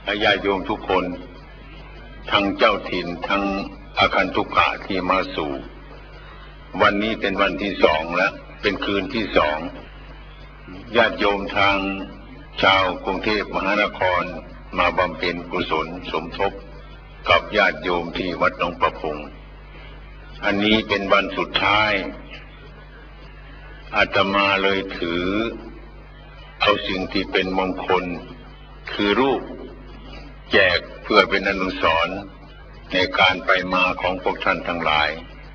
ญาติโยมทุกคนทั้งเจ้าถิ่นทั้งอาคันตุกะที่มาสู่วันนี้เป็นวันที่สองแล้วเป็นคืนที่สองญาติโยมทางชาวกรุงเทพมหานครมาบำเพ็ญกุศลสมทบกับญาติโยมที่วัดหนองประพงอันนี้เป็นวันสุดท้ายอาตมาเลยถือเอาสิ่งที่เป็นมงคลคือรูปแจกเพื่อเป็นอนุสรณ์ในการไปมาของพวกท่านทั้งหลาย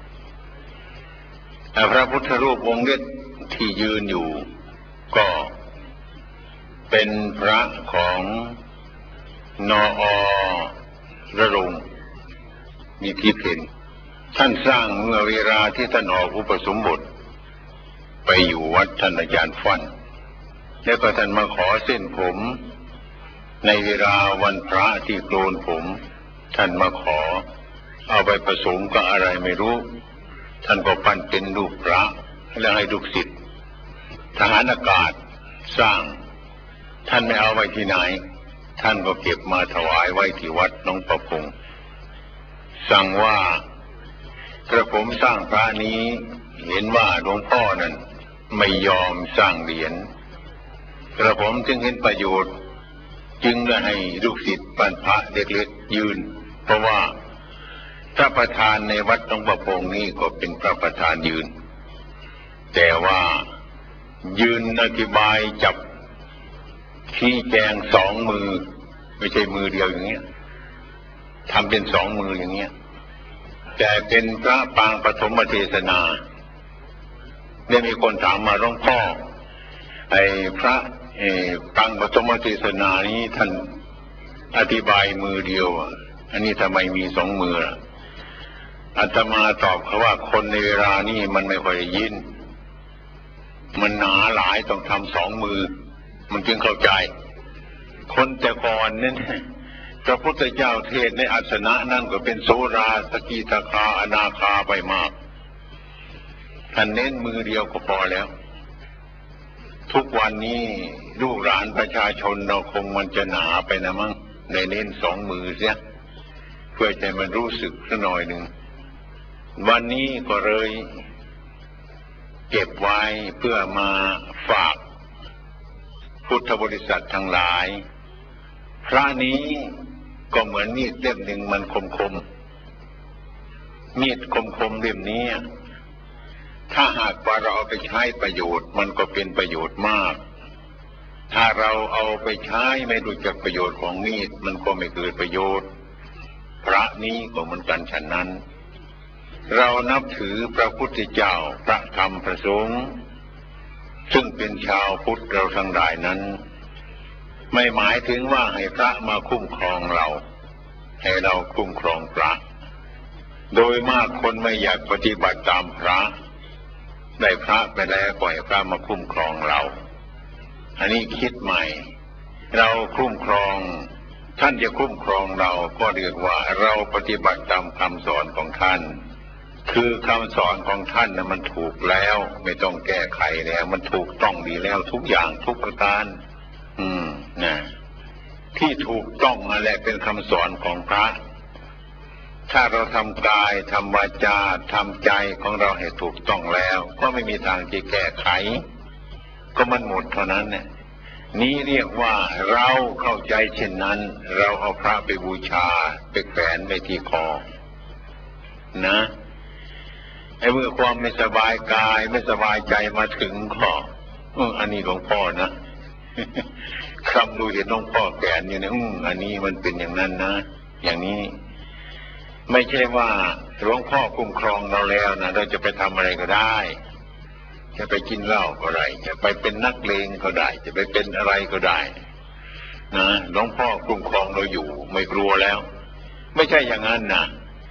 พระพุทธรูปองค์เล็กที่ยืนอยู่ก็เป็นพระของนอ.ระรงนิธิเพนท่านสร้างเมื่อเวลาที่ท่านออกอุปสมบทไปอยู่วัดท่านอาจารย์ฟั่นแล้วก็ท่านมาขอเส้นผมในเวลาวันพระที่โกนผมท่านมาขอเอาไปผสมกับอะไรไม่รู้ท่านก็ปั้นเป็นรูปพระแล้วให้ลูกศิษย์ทหารอากาศสร้างท่านไม่เอาไว้ที่ไหนท่านก็เก็บมาถวายไว้ที่วัดหนองประพงสั่งว่ากระผมสร้างพระนี้เห็นว่าหลวงพ่อนั้นไม่ยอมสร้างเหรียญกระผมจึงเห็นประโยชน์จึงได้ให้ลูกศิษย์ปั้นพระเล็กๆยืนเพราะว่าพระประธานในวัดหนองประพงนี้ก็เป็นพระประธานยืนแต่ว่ายืนอธิบายจับชี้แจงสองมือไม่ใช่มือเดียวอย่างเงี้ยทำเป็นสองมืออย่างเงี้ยแต่เป็นพระปางปฐมเทศนาได้มีคนถามมาหลวงพ่อไอ้พระปางปฐมเทศนานี้ท่านอธิบายมือเดียวอันนี้ทำไมมีสองมืออาตมาตอบเขาว่าคนในเวลานี้มันไม่ค่อยได้ยินมันหนาหลายต้องทำสองมือมันจึงเข้าใจคนแต่ก่อนนั่นพระพุทธเจ้าเทศในอาสนะนั่นก็เป็นโสราสกิทาคาอนาคาไปมากท่านเน้นมือเดียวก็พอแล้วทุกวันนี้ลูกหลานประชาชนเราคงมันจะหนาไปนะมั้งในเน้นสองมือเสียเพื่อจะมันรู้สึกสักหน่อยหนึ่งวันนี้ก็เลยเก็บไว้เพื่อมาฝากพุทธบริษัททั้งหลายพระนี้ก็เหมือนมีดเล่มหนึ่งมันคมมีดคมเล่มนี้ถ้าหากว่าเราเอาไปใช้ประโยชน์มันก็เป็นประโยชน์มากถ้าเราเอาไปใช้ไม่รู้จักประโยชน์ของมีดมันก็ไม่เกิดประโยชน์พระนี้ก็เหมือนกันฉะนั้นเรานับถือพระพุทธเจ้าพระธรรมพระสงฆ์ซึ่งเป็นชาวพุทธเราทั้งหลายนั้นไม่หมายถึงว่าให้พระมาคุ้มครองเราให้เราคุ้มครองพระโดยมากคนไม่อยากปฏิบัติตามพระได้พระไปแล้วปล่อยพระมาคุ้มครองเราอันนี้คิดใหม่เราคุ้มครองท่านจะคุ้มครองเราก็เรียกว่าเราปฏิบัติตามคำสอนของท่านคือคำสอนของท่านนะมันถูกแล้วไม่ต้องแก้ไขแล้วมันถูกต้องดีแล้วทุกอย่างทุกประการนะที่ถูกต้องนั่นแหละเป็นคำสอนของพระถ้าเราทำกายทำวาจาทำใจของเราให้ถูกต้องแล้วก็ไม่มีทางจะแก้ไขก็มันหมดเท่านั้นเนี่ยนี้เรียกว่าเราเข้าใจเช่นนั้นเราเอาพระไปบูชาไปแขวนไว้ที่คอนะไอ้เมื่อความไม่สบายกายไม่สบายใจมาถึงก็อันนี้หลวงพ่อนะคำดูเห็นหลวงพ่อแขวนอยู่เนี่ยอันนี้มันเป็นอย่างนั้นนะอย่างนี้ไม่ใช่ว่าหลวงพ่อคุ้มครองเราแล้วนะเราจะไปทำอะไรก็ได้จะไปกินเหล้าก็ได้จะไปเป็นนักเลงก็ได้จะไปเป็นอะไรก็ได้นะหลวงพ่อคุ้มครองเราอยู่ไม่กลัวแล้วไม่ใช่อย่างนั้นนะ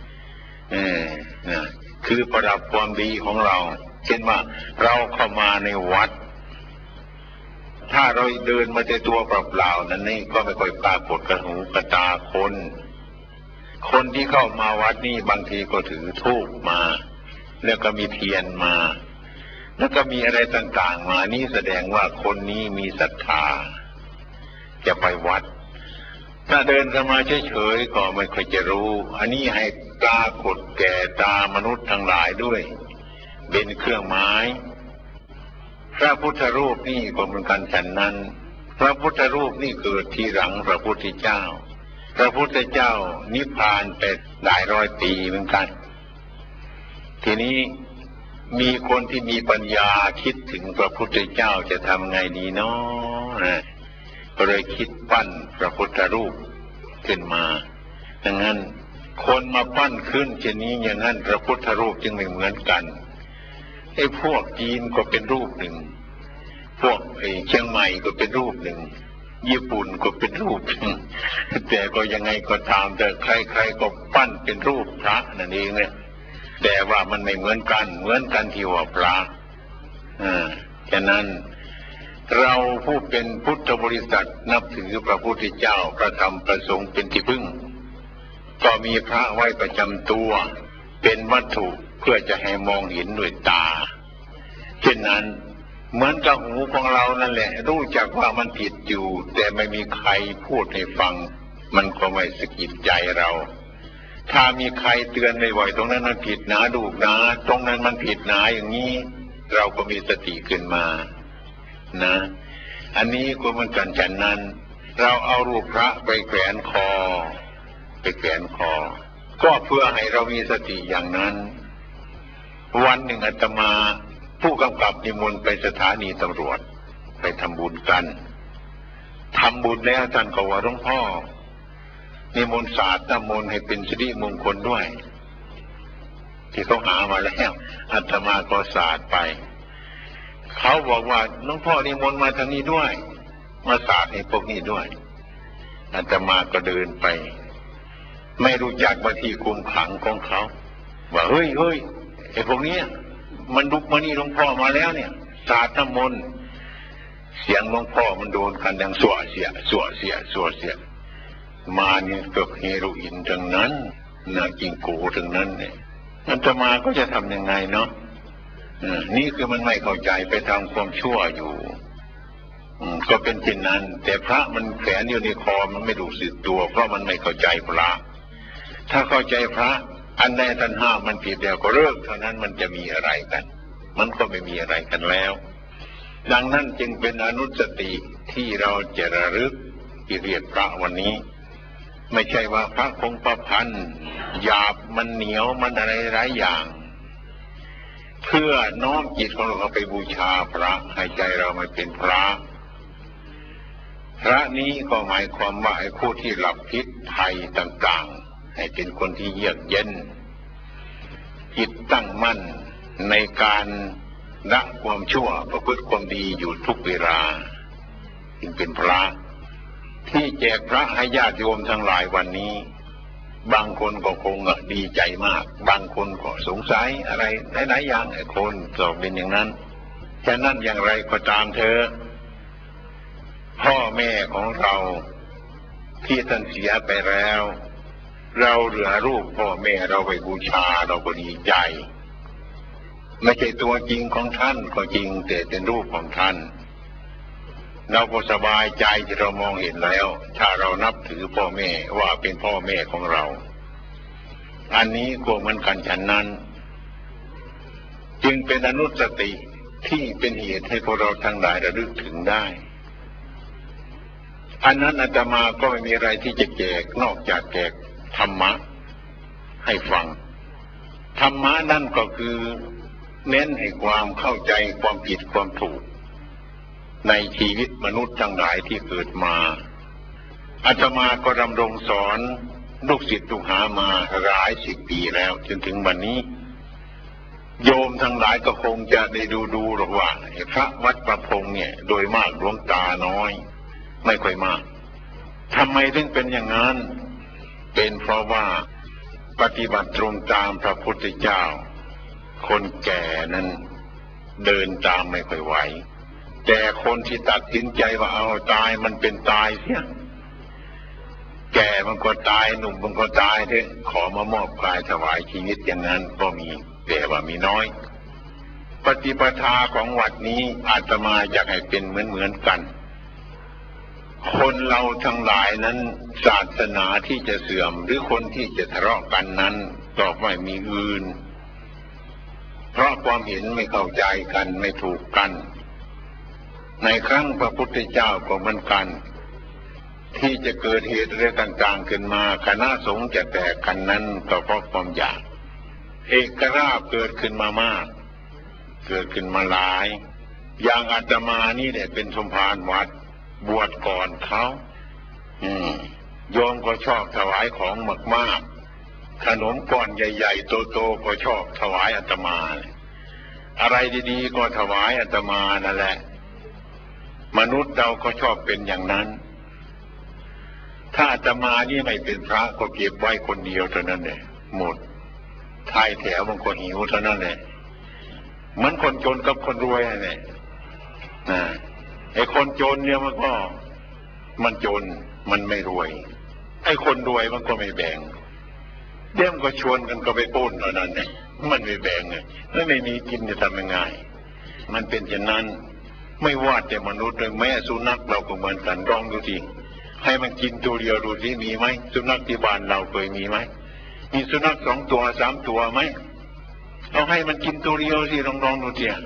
คือประดับความดีของเราเช่นว่าเราเข้ามาในวัดถ้าเราเดินมาแต่ตัวเปล่าๆนั้นนี่ก็ไม่ค่อยปรากฏกระหูกระตาคนที่เข้ามาวัดนี่บางทีก็ถือธูปมาแล้วก็มีเทียนมาแล้วก็มีอะไรต่างๆมานี่แสดงว่าคนนี้มีศรัทธาจะไปวัดถ้าเดินเข้ามาเฉยๆก็ไม่ค่อยจะรู้อันนี้ให้ปรากฏแก่ตามนุษย์ทั้งหลายด้วยเป็นเครื่องหมายพระพุทธรูปนี่ก็เหมือนกันฉันนั้นพระพุทธรูปนี่เกิดทีหลังพระพุทธเจ้าพระพุทธเจ้านิพพานไปหลายร้อยปีเหมือนกันทีนี้มีคนที่มีปัญญาคิดถึงพระพุทธเจ้าจะทำไงดีเนาะก็เลยคิดปั้นพระพุทธรูปขึ้นมาดังนั้นคนมาปั้นขึ้นเช่นนี้อย่างนั้นพระพุทธรูปจึงไม่เหมือนกันไอ้พวกจีนก็เป็นรูปหนึ่งพวกเชียงใหม่ก็เป็นรูปหนึ่งญี่ปุ่นก็เป็นรูปแต่ก็ยังไงก็ตามแต่ใครๆก็ปั้นเป็นรูปพระนั่นเองเนี่ยแต่ว่ามันไม่เหมือนกันที่ว่าพระฉะนั้นเราผู้เป็นพุทธบริษัทนับถือพระพุทธเจ้าพระธรรมพระสงฆ์เป็นที่พึ่งก็มีพระไว้ประจำตัวเป็นวัตถุเพื่อจะให้มองเห็นด้วยตาเช่นนั้นเหมือนกับหูของเรานั่นแหละรู้จักว่ามันผิดอยู่แต่ไม่มีใครพูดให้ฟังมันก็ไม่สะกิดใจเราถ้ามีใครเตือนบ่อยๆตรงนั้นมันผิดนะดูนะตรงนั้นมันผิดนะอย่างนี้เราก็มีสติขึ้นมานะอันนี้ก็เหมือนกันฉันนั้นเราเอารูปพระไปแขวนคอก็เพื่อให้เรามีสติอย่างนั้นวันหนึ่งอาตมาผู้กำกับนิมนต์ไปสถานีตำรวจไปทำบุญกันทำบุญแล้วท่านก็ว่าหลวงพ่อนิมนต์สาดน้ำมนต์ให้เป็นสิริมงคลด้วยที่เขาหามาแล้วอาตมาก็สาดไปเขาบอกว่าหลวงพ่อนิมนต์มาทางนี้ด้วยมาสาดให้พวกนี้ด้วยอาตมาก็เดินไปไม่รู้จักว่าที่คุมขังของเขาว่าเฮ้ยไอ้พวกนี้มันลุกมานี่หลวงพ่อมาแล้วเนี่ยสาดน้ำมนต์เสียงหลวงพ่อมันโดนกันดังสั่วเสียมาเนี่ยก็เฮโรอีนทั้งนั้นนาจิงโกทั้งนั้นเนี่ยอาตมาก็จะทำยังไงเนาะนี่คือมันไม่เข้าใจไปทำความชั่วอยู่ก็เป็นเช่นนั้นแต่พระมันแขวนอยู่ในคอมันไม่รู้สึกตัวเพราะมันไม่เข้าใจพระถ้าเข้าใจพระอันใดท่านห้ามมันผิดแล้วก็เลิกเท่านั้นมันจะมีอะไรกันมันก็ไม่มีอะไรกันแล้วดังนั้นจึงเป็นอนุสติที่เราจะระลึกที่เรียกพระวันนี้ไม่ใช่ว่าพระคงประพันธ์หยาบมันเหนียวมันอะไรหลายอย่างเพื่อน้อมจิตของเราไปบูชาพระให้ใจเราไม่เป็นพระนี้ก็หมายความว่าไอ้ผู้ที่หลับพิษภัยต่างๆให้เป็นคนที่เยือกเย็นจิตตั้งมั่นในการละความชั่วประพฤติความดีอยู่ทุกเวลาจึงเป็นพระที่แจกพระให้ญาติโยมทั้งหลายวันนี้บางคนก็คงดีใจมากบางคนก็สงสัยอะไรหลายๆอย่างไอ้คนก็เป็นอย่างนั้นฉะนั้นอย่างไรก็ตามเธอพ่อแม่ของเราที่ท่านเสียไปแล้วเราเหลือรูปพ่อแม่เราไปบูชาเราก็ดีใจไม่ใช่ตัวจริงของท่านก็จริงแต่เป็นรูปของท่านเราก็สบายใจที่เรามองเห็นแล้วถ้าเรานับถือพ่อแม่ว่าเป็นพ่อแม่ของเราอันนี้ก็เหมือนกันฉันนั้นจึงเป็นอนุสติที่เป็นเหตุให้พวกเราทั้งหลายระลึกถึงได้อันนั้นอาตมาก็ไม่มีอะไรที่จะแจกนอกจากแจกธรรมะให้ฟังธรรมะนั่นก็คือเน้นให้ความเข้าใจความผิดความถูกในชีวิตมนุษย์ทั้งหลายที่เกิดมาอาตมาก็ดำรงสอนลูกศิษย์ลูกหามาหลายสิบปีแล้วจนถึงวันนี้โยมทั้งหลายก็คงจะได้ดูหรอกว่าพระวัดประพงษ์เนี่ยโดยมากหลวงตาน้อยไม่ค่อยมากทำไมถึงเป็นอย่างนั้นเป็นเพราะว่าปฏิบัติตรงตามพระพุทธเจ้าคนแก่นั้นเดินตามไม่ค่อยไหวแต่คนที่ตัดสินใจว่าเอาตายมันเป็นตายเสียแก่มันก็ตายหนุ่มมันก็ตายเถอะขอมามอบกายถวายชีวิตอย่างนั้นก็มีแต่ว่ามีน้อยปฏิปทาของวัดนี้อาตมาอยากให้เป็นเหมือนกันคนเราทั้งหลายนั้นศาสนาที่จะเสื่อมหรือคนที่จะทะเลาะกันนั้นก็ไม่มีอื่นเพราะความเห็นไม่เข้าใจกันไม่ถูกกันในครั้งพระพุทธเจ้าก็เหมือนกันที่จะเกิดเหตุอะไรต่างๆขึ้นมาคณะสงฆ์จะแตกกันนั้นก็เพราะความอยากเอกราชเกิดขึ้นมามากเกิดขึ้นมาหลายอย่างอาตมานี่เนี่ยเป็นสมภารวัดบวชก่อนเขาโยมก็ชอบถวายของมากๆขนมก้อนใหญ่ๆโตๆก็ชอบถวายอาตมาอะไรดีๆก็ถวายอาตมานั่นแหละมนุษย์เราก็ชอบเป็นอย่างนั้นถ้าอาตมานี่ไม่เป็นพระก็เก็บไว้คนเดียวเท่านั้นเลยหมดท้ายแถวบางคนหิวเท่านั้นเลยเหมือนคนจนกับคนรวยเนี่ยไอ้คนจนเนี่ยมันจนมันไม่รวยไอ้คนรวยมันก็ไม่แบ่งเดี๋ยวมันก็ชวนกันก็ไปปล้นเท่านั้นเนี่ยมันไม่แบ่งเลยแล้วไม่มีกินจะทำยังไงมันเป็นอย่างนั้นไม่ว่าแต่มนุษย์เลยแม้สุนัขเราก็เหมือนกันลองดูสิให้มันกินตัวเดียวดูสิมีไหมสุนัขที่บ้านเราเคยมีไหมมีสุนัข2 ตัว3 ตัวไหมเอาให้มันกินตัวเดียวสิลองดูเถี่ย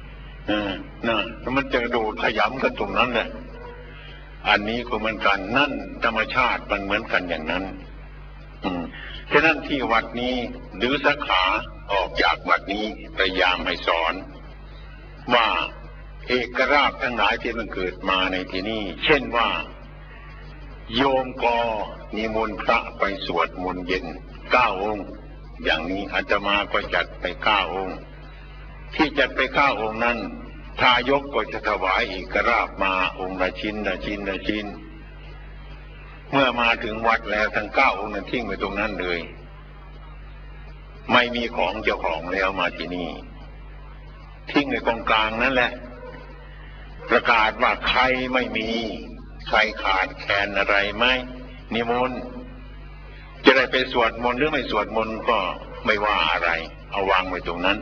มันจะโดดขยำกันตรงนั้นแหละอันนี้ก็เหมือนกันนั่นธรรมชาติมันเหมือนกันอย่างนั้นฉะนั้นที่วัดนี้หรือสาขาออกจากวัดนี้พยายามให้สอนว่าเอกราชทั้งหลายที่มันเกิดมาในที่นี้เช่นว่าโยมก็นิมนต์พระไปสวดมนต์เย็น9 องค์อย่างนี้อาตมาก็จัดไป9 องค์ที่จัดไป9 องค์นั้นทายกก็จะถวายเอกราชมาองค์ละชิ้นเมื่อมาถึงวัดแล้วทั้ง9 องค์นั้นทิ้งไว้ตรงนั้นเลยไม่มีของเจ้าของแล้วมาที่นี่ทิ้งในกองกลางนั่นแหละประกาศว่าใครไม่มีใครขาดแคลนอะไรไหมนิมนต์จะได้ไปสวดมนต์หรือไม่สวดมนต์ก็ไม่ว่าอะไรเอาวางไว้ตรงนั้น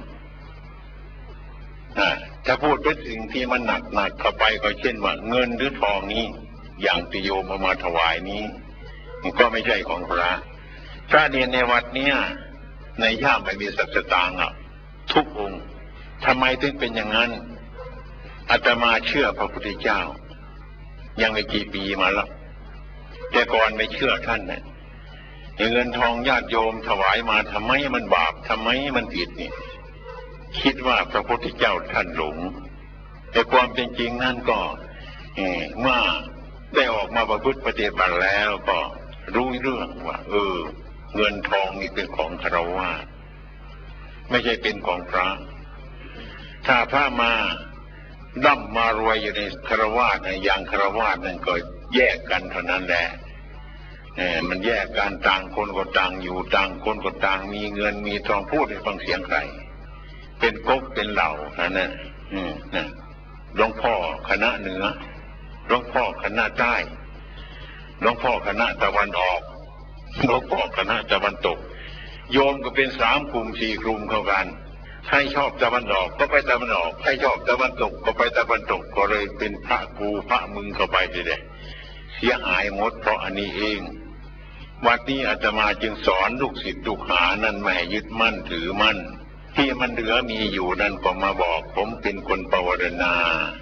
ถ้าพูดเป็นสิ่งที่มันหนักเข้าไปก็เช่นว่าเงินหรือทองนี้อย่างที่โยมเอามาถวายนี้ก็ไม่ใช่ของพระเนรในวัดเนี้ยในย่ามไม่มีสัจจตังทุกองค์ทำไมถึงเป็นอย่างนั้นอาตมาเชื่อพระพุทธเจ้ายังไม่กี่ปีมาแล้วแต่ก่อนไม่เชื่อท่านเนี่ยเงินทองญาติโยมถวายมาทำไมมันบาปทำไมมันผิดนี่คิดว่าพระพุทธเจ้าท่านหลงแต่ความเป็นจริงนั่นก็เมื่อได้ออกมาประพฤติปฏิบัติแล้วก็รู้เรื่องว่าเงินทองนี่เป็นของฆราวาสไม่ใช่เป็นของพระถ้าพระมาร่ำมารวยอยู่ในฆราวาสอย่างฆราวาสนั่นก็แยกกันเท่านั้นแหละมันแยกกันต่างคนก็ต่างอยู่ต่างคนก็ต่างมีเงินมีทองพูดให้ฟังเสียงใครเป็นก๊กเป็นเหล่านั่นน่ะหลวงพ่อคณะเหนือหลวงพ่อคณะใต้หลวงพ่อคณะตะวันออกหลวงพ่อคณะตะวันตกโยมก็เป็น3 กลุ่ม4 กลุ่มเข้ากันใครชอบตะวันออกก็ไปตะวันออกใครชอบตะวันตกก็ไปตะวันตกก็เลยเป็นพระกูพระมึงเข้าไปเลยเสียหายหมดเพราะอันนี้เองวัดนี้อาตมาจึงสอนลูกศิษย์ลูกหานั่นไม่ให้ยึดมั่นถือมั่นที่มันเหลือมีอยู่นั่นก็มาบอกผมเป็นคนปวารณา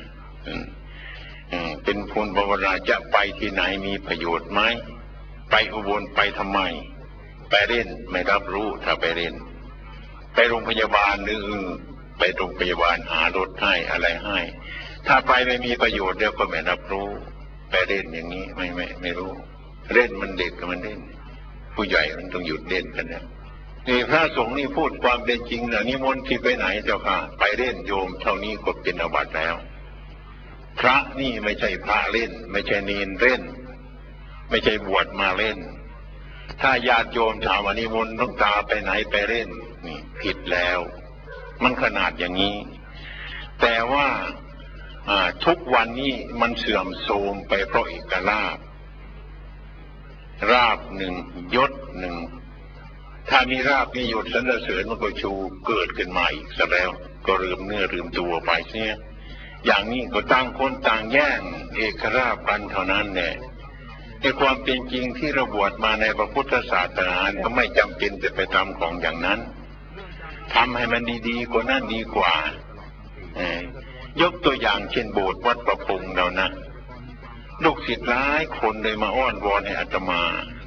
เป็นคนปวารณาจะไปที่ไหนมีประโยชน์ไหมไปอุบลไปทำไมไปเล่นไม่รับรู้ถ้าไปเล่นไปโรงพยาบาลหรือไปโรงพยาบาลหารถให้อะไรให้ถ้าไปไม่มีประโยชน์เดี๋ยวก็ไม่รับรู้ไปเล่นอย่างนี้ไม่รู้เล่นมันเด็กกับมันเล่นผู้ใหญ่มันต้องหยุดเล่นกันนะนี่พระสงฆ์นี่พูดความเป็นจริงนะนิมนต์ที่ไปไหนเจ้าค่ะไปเล่นโยมเท่านี้ก็เป็นอาบัติแล้วพระนี่ไม่ใช่พระเล่นไม่ใช่เนรเล่นไม่ใช่บวชมาเล่นถ้าญาติโยมถามว่านิมนต์หลวงตาไปไหนไปเล่นนี่ผิดแล้วมันขนาดอย่างนี้แต่ว่าทุกวันนี้มันเสื่อมโทรมไปเพราะเอกราบหนึ่งยศหนึ่งถ้ามีราบมียศสรรเสริญมันก็ชูเกิดขึ้นมาอีกซะแล้วก็ลืมเนื้อลืมตัวไปเสียอย่างนี้ก็ต่างคนต่างแย่งเอกราชกันเท่านั้นแหละในความเป็นจริงที่เราบวชมาในพระพุทธศาสนาก็ไม่จำเป็นจะไปทำของอย่างนั้นทำให้มันดีๆกว่านั้นดีกว่ายกตัวอย่างเช่นโบสถ์วัดประพงเรานะลูกศิษย์หลายคนเลยมาอ้อนวอนให้อาตมา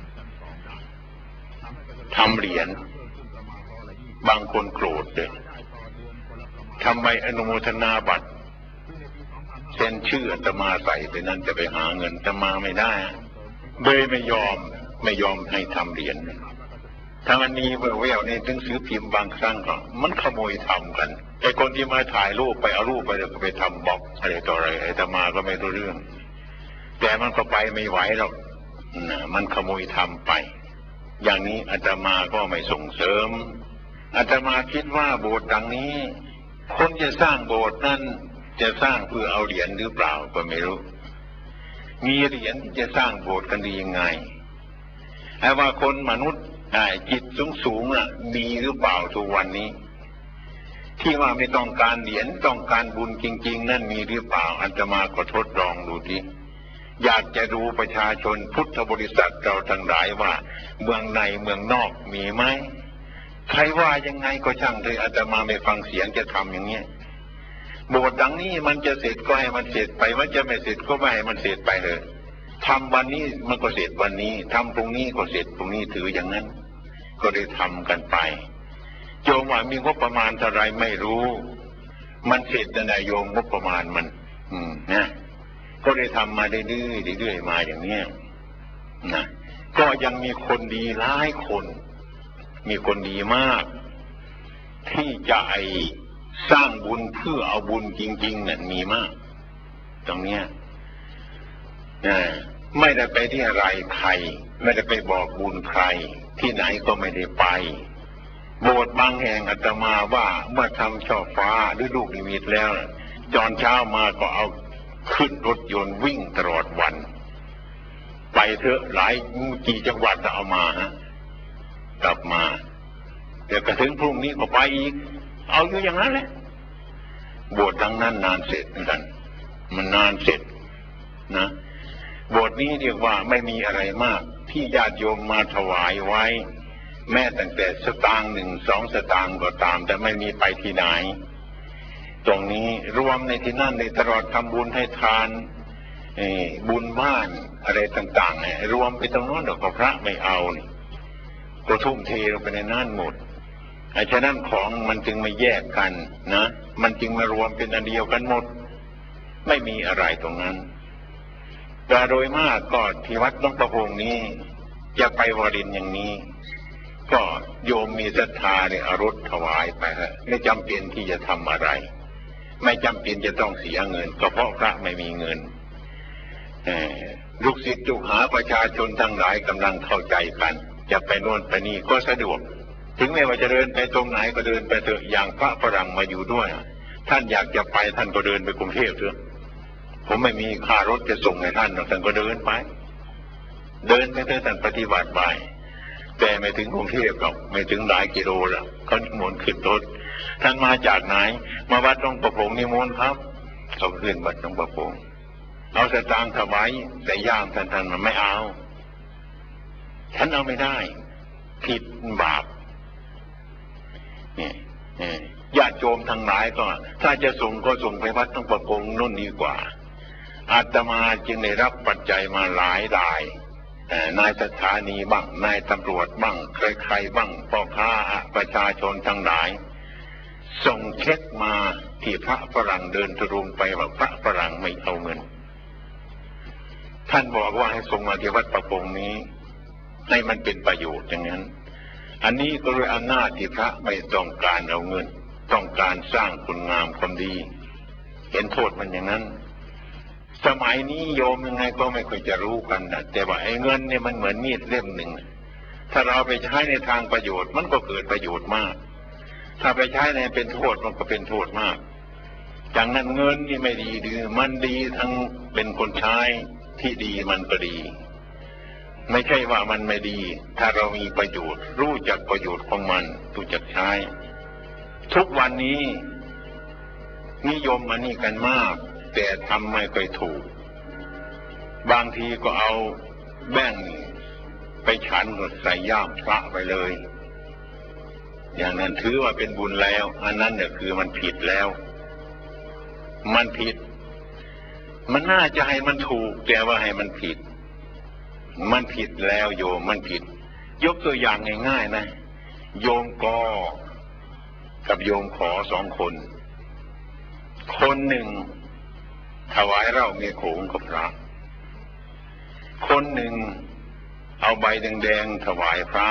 ทำเหรียญบางคนโกรธเลยทำไมอนุโมทนาบัตรเซ็นชื่ออาตมาใส่ไปนั้นจะไปหาเงินอาตมาไม่ได้เลยไม่ยอมให้ทำเหรียญทางอันนี้แววในหนังสือพิมพ์บางครั้งก็มันขโมยทำกันไอ้คนที่มาถ่ายรูปไปเอารูปไปแล้วก็ไปทำบล็อกอะไรต่ออะไรอาตมาก็ไม่รู้เรื่องแต่มันก็ไปไม่ไหวหรอกมันขโมยทำไปอย่างนี้อาตมาก็ไม่ส่งเสริมอาตมาคิดว่าโบสถ์ดังนี้คนจะสร้างโบสถ์นั้นจะสร้างเพื่อเอาเหรียญหรือเปล่าก็ไม่รู้มีเหรียญจะสร้างโบสถ์กันดียังไงแต่ว่าคนมนุษย์จิตสูงดีหรือเปล่าทุกวันนี้ที่ว่าไม่ต้องการเหรียญต้องการบุญจริงๆนั่นมีหรือเปล่าอาตมาก็ทดลองดูดิอยากจะดูประชาชนพุทธบริษัทเราทั้งหลายว่าเมืองในเมืองนอกมีไหมใครว่ายังไงก็ช่างเลยอาตมาไม่ฟังเสียงจะทำอย่างเงี้ยโบสถ์ดังนี้มันจะเสร็จก็ให้มันเสร็จไปมันจะไม่เสร็จก็ไม่ให้มันเสร็จไปเลยทำวันนี้มันก็เสร็จวันนี้ทำตรงนี้ก็เสร็จตรงนี้ถืออย่างนั้นก็ได้ทำกันไปโยมว่ามีงบประมาณเท่าไรไม่รู้มันเสร็จแต่โยมงบประมาณมันนะก็ได้ทำมาเรื่อยๆมาอย่างเนี้ยนะก็ยังมีคนดีหลายคนมีคนดีมากที่จะสร้างบุญเพื่อเอาบุญจริงๆนั่นมีมากตรงเนี้ยไม่ได้ไปที่อะไรใครไม่ได้ไปบอกบุญใครที่ไหนก็ไม่ได้ไปโบสถ์บางแห่งอาตมาว่าเมื่อทำช่อฟ้าหรือลูกนิมิตแล้วตอนเช้ามาก็เอาขึ้นรถยนต์วิ่งตลอดวันไปเถอะหลายกี่จังหวัดจะเอามากลับมาเดี๋ยวกระถึงพรุ่งนี้ก็ไปอีกเอาอยู่อย่างนั้นแหละโบสถ์ดังนั้นนานเสร็จเหมือนกันมันนานเสร็จนะโบสถ์นี้เรียกว่าไม่มีอะไรมากที่ญาติโยมมาถวายไว้แม้ตั้งแต่สตางค์1 2 สตางค์ก็ตามแต่ไม่มีไปที่ไหนตรงนี้รวมในที่นั่นในตลอดทำบุญให้ทานบุญบ้านอะไรต่างๆรวมไปตรงนั้นเดี๋ยวพระไม่เอาก็ทุ่มเทลงไปในนั้นหมดฉะนั้นของมันจึงไม่แยกกันนะมันจึงมารวมเป็นอันเดียวกันหมดไม่มีอะไรตรงนั้นแต่โดยมากก็ที่วัดหลวงประพงนี้จะไปวารินอย่างนี้ก็โยมมีศรัทธาเนี่ยเอารถถวายไปไม่จำเป็นที่จะทำอะไรไม่จำเป็นจะต้องเสียเงินก็เพราะพระไม่มีเงินลูกศิษย์ลูกหาประชาชนทั้งหลายกำลังเข้าใจกันจะไปโน่นไปนี่ก็สะดวกถึงแม้ว่าจะเดินไปตรงไหนก็เดินไปเถอะอย่างพระฝรั่งมาอยู่ด้วยท่านอยากจะไปท่านก็เดินไปกรุงเทพเถอะผมไม่มีค่ารถจะส่งให้ท่านท่านก็เดินไปเถอะท่านปฏิบัติไปแต่ไม่ถึงกรุงเทพหรอกไม่ถึงหลายกิโลหรอกเขานิมนต์ขึ้นรถท่านมาจากไหนมาวัดหลวงประพงนิมนต์ครับเขาขึ้นวัดหลวงประพงเอาสตางค์ถวายแต่ย่ามท่านมันไม่เอาฉันเอาไม่ได้ผิดบาปนี่ญาติโยมทั้งหลายก็ถ้าจะส่งก็ส่งไปวัดหลวงประพงนู่นดีกว่าอาตมาจึงได้รับปัจจัยมาหลายรายนายสถานีบ้างนายตำรวจบ้างใครๆบ้างพ่อค้าประชาชนทั้งหลายส่งเช็คมาที่พระฝรั่งเดินทุรงไปว่าพระฝรั่งไม่เอาเงินท่านบอกว่าให้ส่งมาที่วัดประพงนี้ให้มันเป็นประโยชน์อย่างนั้นอันนี้ก็ด้วยอำนาจที่พระไม่ต้องการเอาเงินต้องการสร้างคุณงามความดีเห็นโทษมันอย่างนั้นสมัยนี้โยมยังไงก็ไม่ค่อยจะรู้กันนะแต่ว่าไอ้เงินเนี่ยมันเหมือนมีดเล่มหนึ่งถ้าเราไปใช้ในทางประโยชน์มันก็เกิดประโยชน์มากถ้าไปใช้ในเป็นโทษมันก็เป็นโทษมากดังนั้นเงินนี่ไม่ดีหรือมันดีทั้งเป็นคนใช้ที่ดีมันก็ดีไม่ใช่ว่ามันไม่ดีถ้าเรามีประโยชน์รู้จักประโยชน์ของมันรู้จักใช้ทุกวันนี้นิยมอันนี้กันมากแต่ทำไม่ค่อยถูกบางทีก็เอาแบ่งไปฉันก็ใส่ย่ามพระไปเลยอย่างนั้นถือว่าเป็นบุญแล้วอันนั้นเนี่ยคือมันผิดแล้วมันผิดมันน่าจะให้มันถูกแต่ว่าให้มันผิดมันผิดแล้วโยมมันผิดยกตัวอย่างง่ายๆนะโยมกอกับโยมขอสองคนคนหนึ่งถวายเหล้าเมียโขงกับพระคนหนึ่งเอาใบแดงๆถวายพระ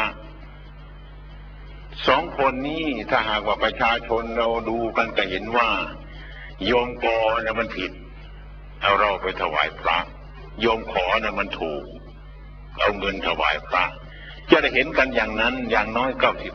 สองคนนี้ถ้าหากว่าประชาชนเราดูกันก็เห็นว่าโยมกอนะมันผิดเอาเราไปถวายพระโยมขอนะมันถูกเอาเงินถวายพระจะได้เห็นกันอย่างนั้นอย่างน้อย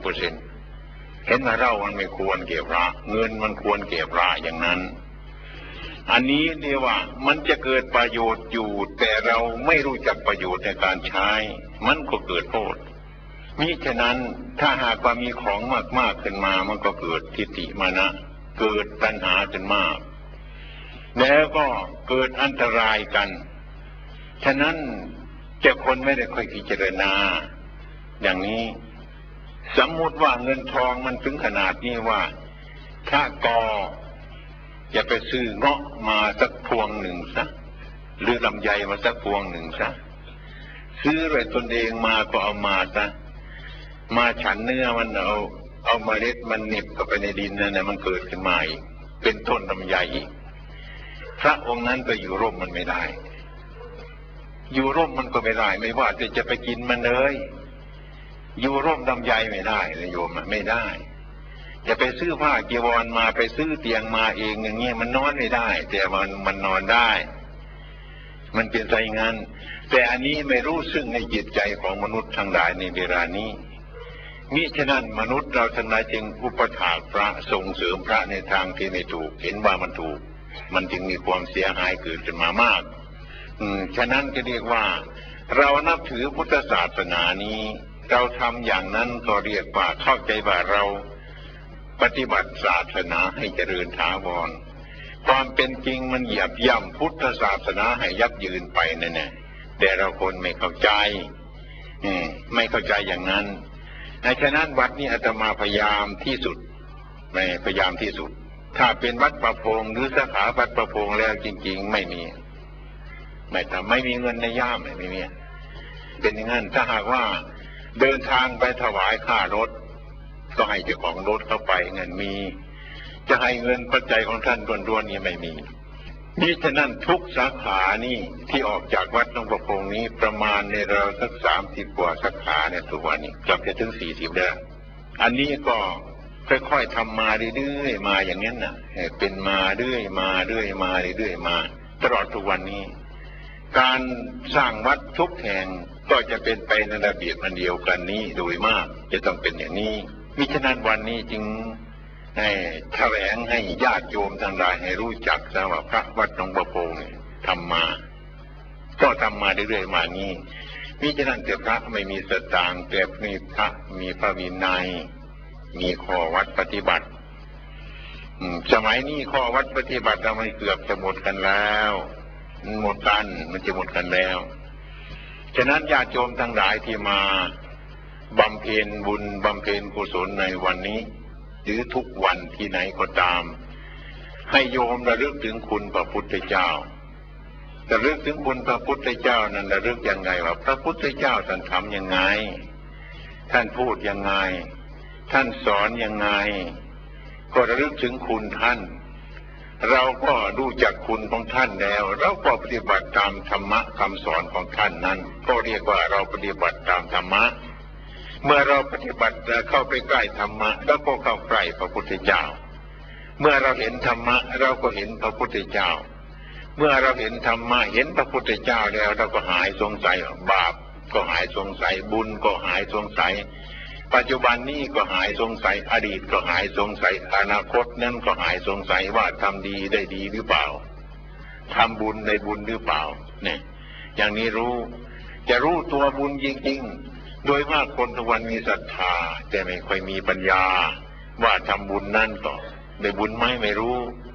90% เห็นว่าเรามันไม่ควรเก็บพระเงินมันควรเก็บพระอย่างนั้นอันนี้เรียกว่ามันจะเกิดประโยชน์อยู่แต่เราไม่รู้จักประโยชน์ในการใช้มันก็เกิดโทษมิฉะนั้นถ้าหากว่ามีของมากๆขึ้นมามันก็เกิดทิฏฐิมานะเกิดตัณหาขึ้นมากแล้วก็เกิดอันตรายกันฉะนั้นจะคนไม่ได้ค่อยพิจารณาอย่างนี้สมมุติว่าเงินทองมันถึงขนาดนี้ว่าถ้ากอจะไปซื้อเงาะมาสักพวงหนึ่งซะหรือลำไยมาสักพวงหนึ่งซะซื้อไว้ตนเองมาก็เอามาซะมาฉันเนื้อมันเอาเมล็ดมันเหน็บเข้าไปในดินนั่นนะมันเกิดขึ้นมาอีกเป็นต้นลำไยอีกพระองค์นั้นก็อยู่ร่มมันไม่ได้อยู่ร่มมันก็ไม่ได้ไม่ว่าจะไปกินมันเลยอยู่ร่มลำไยไม่ได้นะโยมไม่ได้จะไปซื้อผ้าจีวรมาไปซื้อเตียงมาเองอย่างเงี้ยมันนอนไม่ได้แต่มันนอนได้มันเป็นใจงานแต่อันนี้ไม่รู้ซึ่งในจิตใจของมนุษย์ทั้งหลายในเวลานี้มิฉะนั้นมนุษย์เราทั้งหลายจึงอุปถากพระส่งเสริมพระในทางที่ไม่ถูกเห็นว่ามันถูกมันจึงมีความเสียหายเกิดขึ้นมามากฉะนั้นจะเรียกว่าเรานับถือพุทธศาสนานี้เราทำอย่างนั้นก็เรียกว่าเข้าใจว่าเราปฏิบัติศาสนาให้เจริญถาวรความเป็นจริงมันเหยียบย่ำพุทธศาสนาให้ยับยืนไปนั่นแหละแต่เราคนไม่เข้าใจไม่เข้าใจอย่างนั้นฉะนั้นวัดนี้อาตมาพยายามที่สุดพยายามที่สุดถ้าเป็นวัดประพงหรือสาขาวัดประพงแล้วจริงๆไม่มีไม่มีเงินในย่ามไม่มีเป็นอย่างนั้นถ้าหากว่าเดินทางไปถวายค่ารถก็ให้เจ้าของรถเข้าไปเงินมีจะให้เงินปัจจัยของท่านล้วนๆนี่ไม่มีนี่ฉะนั้นทุกสาขานี่ที่ออกจากวัดหลวงประพงนี้ประมาณในเราสัก30 กว่าสาขาเนี่ยทุกวันนี้จะถึง40แล้วอันนี้ก็ค่อยๆทำมาเรื่อยๆมาอย่างนี้นะเป็นมาเรื่อยมาเรื่อยมาเรื่อยมาตลอดทุกวันนี้การสร้างวัดทุกแห่งก็จะเป็นไปในระเบียบอันเดียวกันนี้โดยมากจะต้องเป็นอย่างนี้มิฉะนั้นวันนี้จึงให้แถลงให้ญาติโยมทั้งหลายให้รู้จักซะว่าพระวัดหลวงประพงทำมาก็ทำมาเรื่อยๆมานี้มิฉะนั้นแต่พระไม่มีสตางค์แต่มีพระมีพระวินัยมีข้อวัดปฏิบัติสมัยนี้ข้อวัดปฏิบัติเราไม่เกือบจะหมดกันแล้วหมดกันมันจะหมดกันแล้วฉะนั้นญาติโยมทั้งหลายที่มาบำเพ็ญบุญบำเพ็ญกุศลในวันนี้หรือทุกวันที่ไหนก็ตามให้โยมระลึกถึงคุณพระพุทธเจ้าระลึกถึงคุณพระพุทธเจ้านั้นระลึกยังไงว่าพระพุทธเจ้าท่านทำยังไงท่านพูดยังไงท่านสอนยังไงก็ระลึกถึงคุณท่านเราก็รู้จักคุณของท่านแล้วเราก็ปฏิบัติตามธรรมะคำสอนของท่านนั้นก็เรียกว่าเราปฏิบัติตามธรรมะเมื่อเราปฏิบัติเข้าไปใกล้ธรรมะแล้วก็เข้าใกล้พระพุทธเจ้าเมื่อเราเห็นธรรมะเราก็เห็นพระพุทธเจ้าเมื่อเราเห็นธรรมะเห็นพระพุทธเจ้าแล้วเราก็หายสงสัยบาปก็หายสงสัยบุญก็หายสงสัยปัจจุบันนี้ก็หายสงสัยอดีตก็หายสงสัยอนาคตนั้นก็หายสงสัยว่าทำดีได้ดีหรือเปล่าทำบุญได้บุญหรือเปล่าเนี่ยอย่างนี้จะรู้ตัวบุญจริงๆโดยมากคนทุกวันมีศรัทธาแต่ไม่ค่อยมีปัญญาว่าทำบุญนั่นก็ได้บุญไหมไม่รู้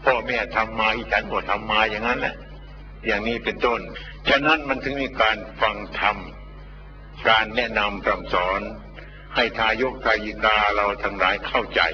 พ่อแม่ทำมาอีฉันก็ทำมาอย่างนั้นแหละอย่างนี้เป็นต้นฉะนั้นมันถึงมีการฟังธรรมการแนะนำพร่ำสอนให้ทายกทายิกาเราทั้งหลายเข้าใจ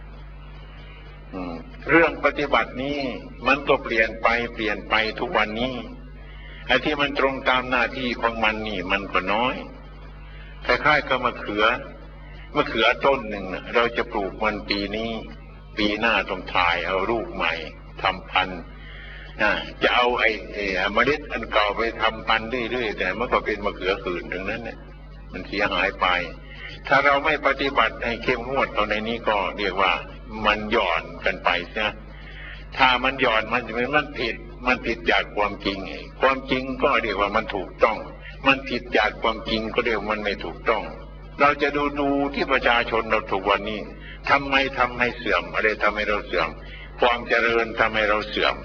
เรื่องปฏิบัตินี้มันก็เปลี่ยนไปทุกวันนี้ไอ้ที่มันตรงตามหน้าที่ของมันนี่มันก็น้อยคล้ายๆกับมะเขือต้นหนึ่งนะเราจะปลูกมันปีนี้ปีหน้าต้องถ่ายเอาลูกใหม่ทำพันธุ์จะเอาไอ้เมล็ดอันเก่าไปทำพันธุ์เรื่อยๆแต่มันก็เป็นมะเขือขื่นทั้งนั้นเนี่ยมันเสียหายไปถ้าเราไม่ปฏิบัติให้เข้มงวดตอนนี้ก็เรียกว่ามันหย่อนกันไปนะถ้ามันหย่อนมันผิดจากความจริงความจริงก็เรียกว่ามันถูกต้องมันผิดจากความจริงก็เรียกว่ามันไม่ถูกต้องเราจะดูที่ประชาชนเราทุกวันนี้ทำให้เสื่อมอะไรทำให้เราเสื่อมความเจริญทำให้เราเสื่อม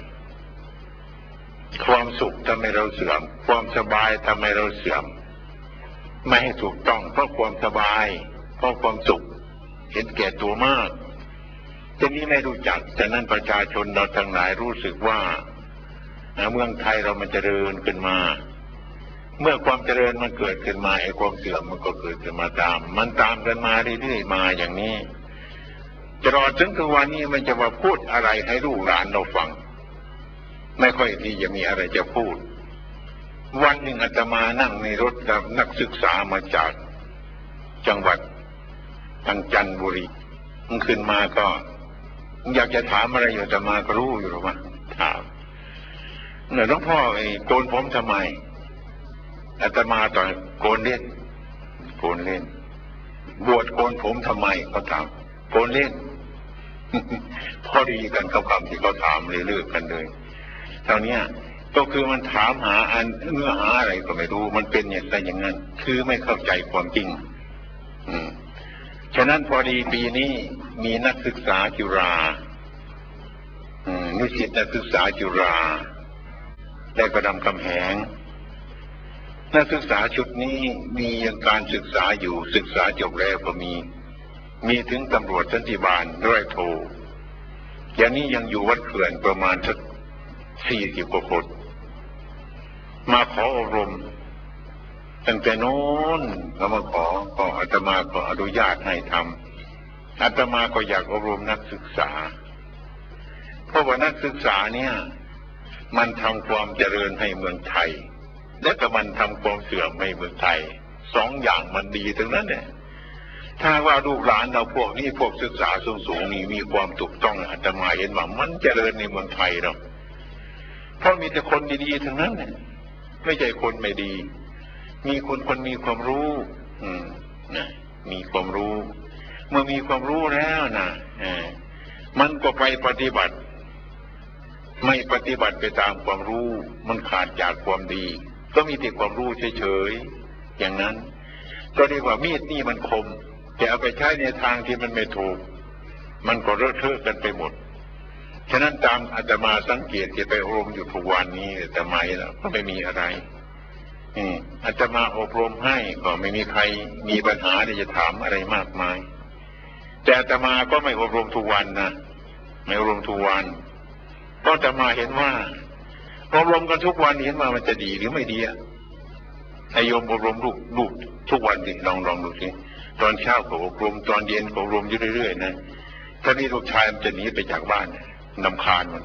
ความสุขทำให้เราเสื่อมความสบายทำให้เราเสื่อมไม่ให้ถูกต้องเพราะความสบายเพราะความสุขเห็นแก่ตัวมากทีนี้ไม่รู้จักฉะนั้นประชาชนเราทั้งหลายรู้สึกว่าเมืองไทยเรามันเจริญขึ้นมาเมื่อความเจริญมันเกิดขึ้นมาไอ้ความเสื่อมมันก็เกิดขึ้นมาตามกันมาเรื่อยๆมาอย่างนี้ตลอดถึงทุกวันนี้มันจะมาพูดอะไรให้ลูกหลานเราฟังไม่ค่อยที่จะมีอะไรจะพูดวันหนึ่งอาตมานั่งในรถกับนักศึกษามาจากจังหวัดทางจันทบุรีมันขึ้นมาก็อยากจะถามอะไรอยู่อาตมาก็รู้อยู่หรอวะถามเนี่ยหลวงพ่อโกนผมทำไมอาตมาตอนโกนเล่นบวชโกนผมทำไมเขาถามโกนเล่น พอดีกันกับคำที่เขาถามเลยเลิกกันเลยตอนนี้ก็คือมันถามหาเนื้อหาอะไรก็ไม่รู้มันเป็นอย่างนั้นคือไม่เข้าใจความจริงฉะนั้นพอดีปีนี้มีนักศึกษาจุฬานิสิตนักศึกษาจุฬาและก็รามคำแหงนักศึกษาชุดนี้มีการศึกษาอยู่ศึกษาจบแล้วก็มีถึงตำรวจสันติบาลร้อยโทอย่างนี้ยังอยู่วัดเขื่อนประมาณสัก40 กว่าคนมาขออบรมตั้งแต่โน้นเขามาขออาตมาก็อนุญาตให้ทำอาตมาก็อยากอบรมนักศึกษาเพราะว่านักศึกษาเนี่ยมันทำความเจริญให้เมืองไทยและก็มันทำความเสื่อมให้เมืองไทยสองอย่างมันดีทั้งนั้นเนี่ยถ้าว่าลูกหลานเราพวกนี้พวกศึกษาสูงนี่มีความถูกต้องอาตมาเห็นว่ามันเจริญในเมืองไทยเราเพราะมีแต่คนดีๆทั้งนั้นเนี่ยไม่ใช่คนไม่ดีมีคนมีความรู้มีความรู้เมื่อมีความรู้แล้วนะมันก็ไปปฏิบัติไม่ปฏิบัติไปตามความรู้มันขาดจากความดีก็มีแต่ความรู้เฉยๆอย่างนั้นก็เรียกว่ามีดนี่มันคมแต่เอาไปใช้ในทางที่มันไม่ถูกมันก็เลอะเทอะกันไปหมดฉะนั้นตามอาตมาสังเกตจะไปอบรมอยู่ทุกวันนี้แต่ไม่แล้วก็ไม่มีอะไรอาตมาอบรมให้ก็ไม่มีใครมีปัญหาที่จะถามอะไรมากมายแต่อาตมาก็ไม่อบรมทุกวันนะไม่อบรมทุกวันเพราะอาตมาเห็นว่าอบรมกันทุกวันเห็นว่ามันจะดีหรือไม่ดีอะให้โยมอบรมลูกทุกวันดิลองดูสิตอนเช้าก็อบรมตอนเย็นก็อบรมอยู่เรื่อยๆนะถ้านี่ลูกชายมันจะหนีไปจากบ้านนำคาญมัน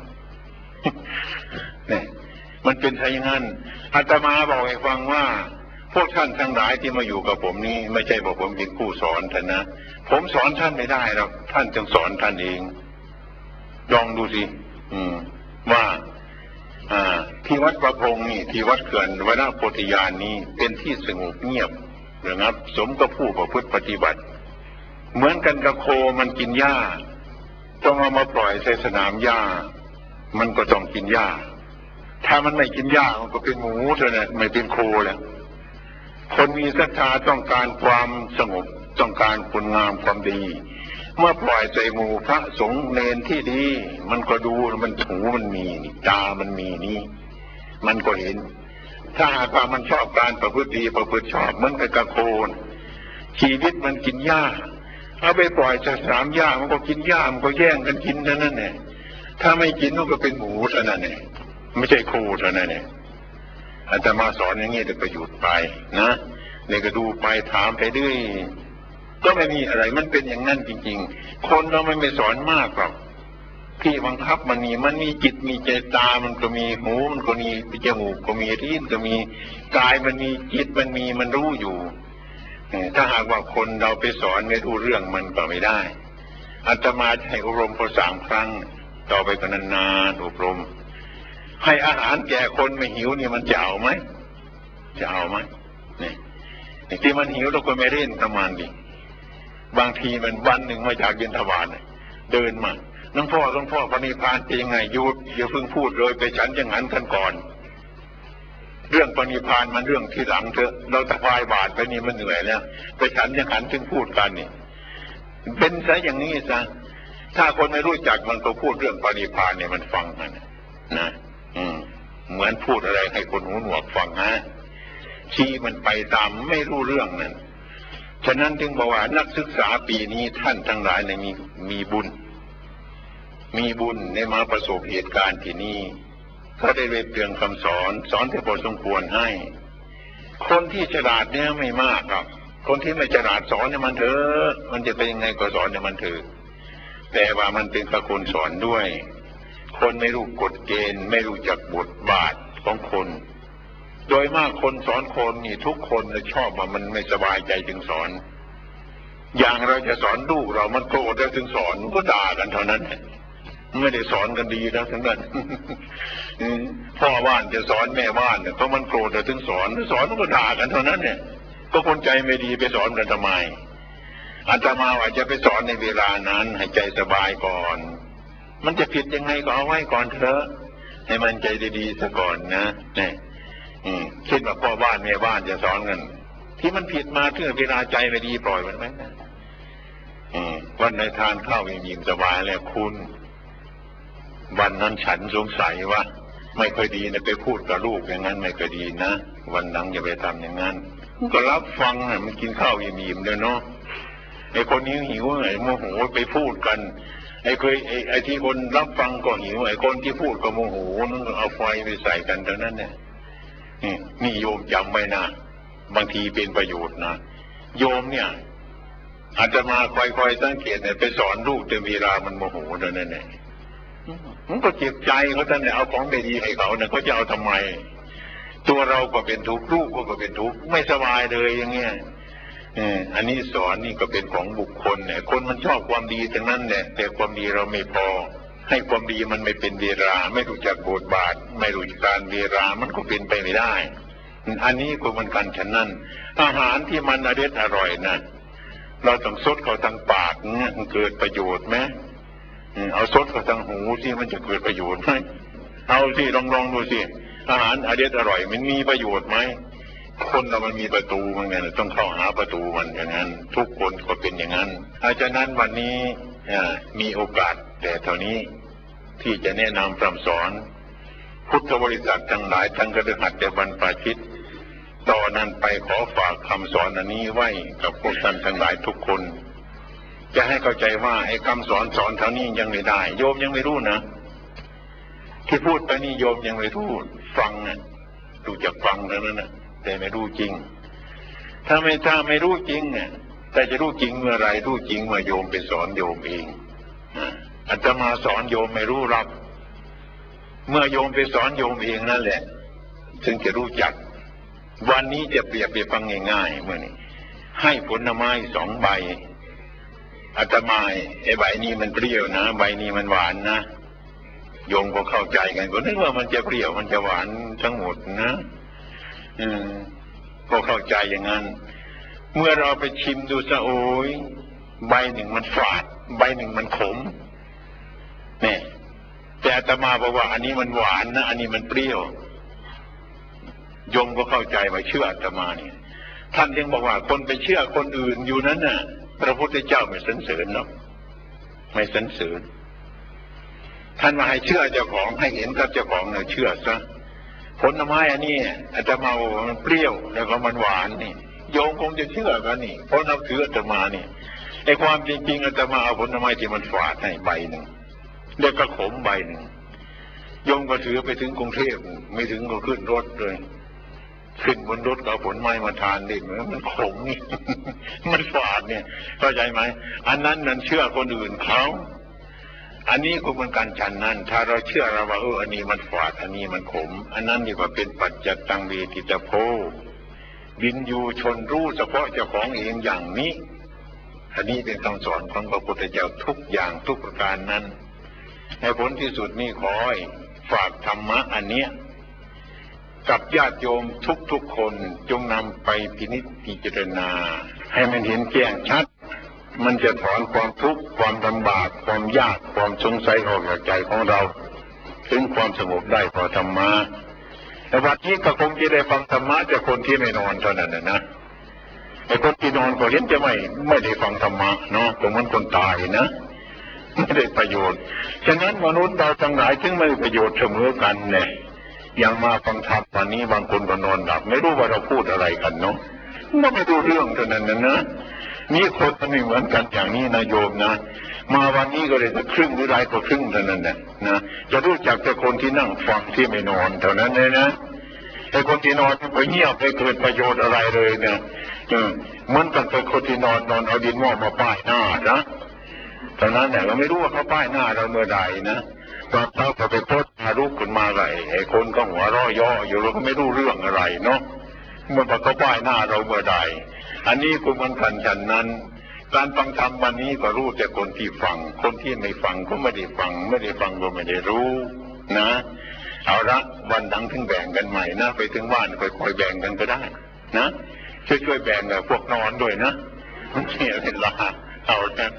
เนี่ยมันเป็นอย่างนั้นอาตมาบอกให้ฟังว่าพวกท่านทั้งหลายที่มาอยู่กับผมนี่ไม่ใช่บอกผมเป็นผู้สอนท่านนะผมสอนท่านไม่ได้หรอกท่านจึงสอนท่านเองลองดูสิว่าที่วัดประพงนี่ที่วัดเขื่อนวนาโพธิญาณนี้เป็นที่สงบเงียบนะครับสมกับผู้ประพฤติปฏิบัติเหมือนกันกับโคมันกินหญ้าต้องเอามาปล่อยในสนามหญ้ามันก็ต้องกินหญ้าถ้ามันไม่กินหญ้ามันก็เป็นหมูเท่านั้นไม่เป็นโคแล้วคนมีศรัทธาต้องการความสงบต้องการคุณงามความดีเมื่อปล่อยใจหมู่พระสงฆ์เนรที่ดีมันก็ดูมันหูมันมีตามันมีนี่มันก็เห็นถ้าหากว่ามันชอบการประพฤติดีประพฤติชอบมันก็กระโคนชีวิตมันกินหญ้าเอาไปปล่อยจากสนามหญ้ามันก็กินหญ้ามันก็แย่งกันกินนั่นแหละถ้าไม่กินมันก็เป็นหมูเท่านั้นเองไม่ใช่ครูเท่านั้นเองอาตมาสอนอย่างนี้แต่ประโยชน์ไปนะเนี่ยก็ดูไปถามไปด้วยก็ไม่มีอะไรมันเป็นอย่างนั้นจริงๆคนเราไม่สอนมากหรอกที่บังคับมันมีจิตมีใจตามันก็มีหูมันก็มีจมูกก็มีลิ้นก็มีกายมันมีจิตมันรู้อยู่ถ้าหากว่าคนเราไปสอนไม่รู้เรื่องมันก็ไม่ได้อาตมาให้อบรมพอ3 ครั้งต่อไปก็นานๆอบรมให้อาหารแก่คนไม่หิวนี่มันจะเอาไหมนี่ที่มันหิวเราก็ไม่เล่นประมาณนี้บางทีมันวันหนึ่งมาจากบิณฑบาตเดินมาหลวงพ่อปณิพานเป็นยังไงอย่าเพิ่งพูดเลยไปฉันอย่างนั้นกันก่อนเรื่องปณิพานมันเรื่องที่หลังเถอะเราถวายบาตรไปนี่มันเหนื่อยแล้วไปฉันอย่างนั้นถึงพูดกันนี่เป็นซะอย่างนี้ซะถ้าคนไม่รู้จักมันก็พูดเรื่องปณิพานเนี่ยมันฟังกันนะเหมือนพูดอะไรให้คนหูหนวกฟังฮะที่มันไปตามไม่รู้เรื่องนั่นฉะนั้นจึงบอกว่านักศึกษาปีนี้ท่านทั้งหลายมีบุญได้มาประสบเหตุการณ์ที่นี่ก็ได้เรียบเรียงคำสอนแต่พอสมควรให้คนที่ฉลาดเนี่ยไม่มากครับคนที่ไม่ฉลาดสอนเนี่ยมันเถอะมันจะเป็นยังไงก็สอนเนี่ยมันเถอะแต่ว่ามันเป็นพระคุณสอนด้วยคนไม่รู้กฎเกณฑ์ไม่รู้จักบทบาทของคนโดยมากคนสอนคนนี่ทุกคนจะชอบว่ามันไม่สบายใจจึงสอนอย่างเราจะสอนลูกเรามันโกรธแล้วถึงสอนก็ด่ากันเท่านั้นไม่ได้สอนกันดีนะทั้งนั้นพ่อบ้านจะสอนแม่บ้านเนี่ยเพราะมันโกรธแล้วถึงสอนก็ด่ากันเท่านั้นเนี่ยก็คนใจไม่ดีไปสอนกันทำไมอาตมาว่าจะไปสอนในเวลานั้นให้ใจสบายก่อนมันจะผิดยังไงก็เอาไว้ก่อนเถอะให้มันใจดีๆซะก่อนนะเนี่ยคิดว่าพ่อบ้านแม่บ้านจะสอนกันที่มันผิดมาเพื่อเวลาใจไม่ดีปล่อยมันไหมวันในทานข้าวยิ้มสบายแล้วคุณวันนั้นฉันสงสัยว่าไม่ค่อยดีนะไปพูดกับลูกอย่างนั้นไม่ค่อยดีนะวันหลังอย่าไปทำอย่างนั้นก็รับฟังนะมันกินข้าวยิ้มเลยเนาะไอ้คนนี้หิวไอ้โมโหไปพูดกันไอ้ที่คนรับฟังก็หิวไอ้คนที่พูดก็โมโหนั่นเอาไฟไปใส่กันเท่านั้นเนี่ยนี่โยมจำไว้นะบางทีเป็นประโยชน์นะโยมเนี่ยอาจจะมาคอยสังเกตเนี่ยไปสอนลูกแต่เวลามันโมโหนั่นแหละมันก็เจ็บใจเขาท่านเนี่ยเอาของไม่ดีให้เขาเนี่ยเขาจะเอาทำไมตัวเราก็เป็นทุกข์ลูกก็เป็นทุกข์ไม่สบายเลยอย่างเงี้ยอันนี้สอนนี่ก็เป็นของบุคคลเนี่ยคนมันชอบความดีทั้งนั้นแหละแต่ความดีเราไม่พอให้ความดีมันไม่เป็นเวลาไม่รู้จักบทบาทไม่รู้จักการเวลามันก็เป็นไปไม่ได้อันนี้ก็เหมือนกันฉะนั้นอาหารที่มันอร่อยนะเราต้องซดเข้าทางปากเนี่ยมันเกิดประโยชน์ไหมเอาซดเข้าทางหูที่มันจะเกิดประโยชน์ไหมเอาสิลองดูสิอาหารอร่อยมันมีประโยชน์ไหมคนเรามันมีประตูเหมือนกันต้องเข้าหาประตูมันอย่างนั้นทุกคนก็เป็นอย่างนั้นฉะนั้นวันนี้มีโอกาสแต่เท่านี้ที่จะแนะนำคำสอนพุทธบริษัททั้งหลายทั้งกระหัตแต่บรรพชิตต่อนนั้นไปขอฝากคำสอนอันนี้ไว้กับพวกท่านทั้งหลายทุกคนจะให้เข้าใจว่าไอ้คำสอนเท่านี้ยังไม่ได้โยมยังไม่รู้นะที่พูดไปนี่โยมยังไม่รู้ฟังนะดูจากฟังเท่านั้นนะแต่ไม่รู้จริงถ้าไม่รู้จริงเนี่ยแต่จะรู้จริงเมื่อไรรู้จริงเมื่อโยมไปสอนโยมเองอาตมาสอนโยมไม่รู้รับเมื่อโยมไปสอนโยมเองนั่นแหละถึงจะรู้จักวันนี้จะเปรียบไปฟังง่ายๆเมื่อนี้ให้ผลไม้2 ใบอาตมาไอ้ใบนี้มันเปรี้ยวนะใบนี้มันหวานนะโยมก็เข้าใจกันก็นึกว่ามันจะเปรี้ยวมันจะหวานทั้งหมดนะก็เข้าใจอย่างนั้นเมื่อเราไปชิมดูซะโอ้ยใบหนึ่งมันฝาดใบหนึ่งมันขมเนี่ยแต่อาตมาบอกว่าอันนี้มันหวานนะอันนี้มันเปรี้ยวโยมก็เข้าใจว่าเชื่ออาตมาเนี่ยท่านยังบอกว่าคนไปเชื่อคนอื่นอยู่นั้นน่ะพระพุทธเจ้าไม่สรรเสริญเนาะไม่สรรเสริญท่านมาให้เชื่อเจ้าของให้เห็นกับเจ้าของเนี่ยเชื่อซะผลไม้อันนี้อาตมาบอกมันเปรี้ยวแล้วก็มันหวานนี่โยมคงจะเชื่อกันนี่เพราะนับถืออาตมานี่ไอ้ความจริงอาตมาเอาผลไม้ที่มันฝาดให้ใบหนึ่งเด็กก็ขมใบหนึ่งโยมก็ถือไปถึงกรุงเทพไม่ถึงก็ขึ้นรถเลยขึ้นบนรถก็เอาผลไม้มาทานดิมันขมนี่ มันฝาดเนี่ยเข้าใจไหมอันนั้นนั่นเชื่อคนอื่นเขาอันนี้ก็เหมือนกันฉันนั้นถ้าเราเชื่อเราว่าอันนี้มันฝาดอันนี้มันขมอันนั้นนี่ก็เป็นปัจจัตตังเวทิตโพบินอยู่ชนรู้เฉพาะเจ้าของเองอย่างนี้อันนี้เป็นคำสอนของพระพุทธเจ้าทุกอย่างทุกประการนั้นในผลที่สุดนี่ขอให้ฝากธรรมะอันเนี้ยกับญาติโยมทุกๆคนจงนำไปพินิจพิจารณาให้มันเห็นแจ้งชัดมันจะถอนความทุกข์ความลำบากความยากความสงสัยออกจากใจของเราถึงความสงบได้พอธรรมะแต่วันนี้ก็คงจะได้ฟังธรรมะจากคนที่ไม่นอนเท่านั้นนะไอ้คนที่นอนก็เห็นจะไม่ได้ฟังธรรมะเนาะก็เหมือนคนตายนะไม่ได้ประโยชน์ฉะนั้นมนุษย์เราทั้งหลายจึงไม่ได้ประโยชน์เสมอกันเนี่ยอย่างมาฟังธรรมวันนี้บางคนก็นอนหลับไม่รู้ว่าเราพูดอะไรกันเนาะไม่รู้เรื่องเท่านั้นนะนี่คนไม่เหมือนกันอย่างนี้นะโยมนะมาวันนี้ก็เลยจะครึ่งหรือไรก็ครึ่งเท่านั้นนะจะรู้จักแต่คนที่นั่งฟังที่ไม่นอนเท่านั้นเลยนะแต่คนที่นอนไปเงียบไปเกิดประโยชน์อะไรเลยเนี่ยเหมือนกันกับคนที่นอนเอาดินหม้อมาป้ายหน้านะตอนนั้นเนี่ยเราไม่รู้ว่าเขาป้ายหน้าเราเมื่อใดนะตอนเขาไปโพสต์มารูปขึ้นมาไรไอ้คนก็หัวเราะย่ออยู่เราก็ไม่รู้เรื่องอะไรเนาะเมื่อเขาป้ายหน้าเราเมื่อใดอันนี้ก็เหมือนกันฉันนั้นการฟังธรรมวันนี้ก็รู้แต่คนที่ฟังคนที่ไม่ฟังก็ไม่ได้ฟังไม่ได้ฟังก็ไม่ได้รู้นะเอาละวันหลังถึงแบ่งกันใหม่นะไปถึงบ้านค่อยๆแบ่งกันก็ได้นะช่วยแบ่งกับพวกนอนด้วยนะมันเสียเวลาเอา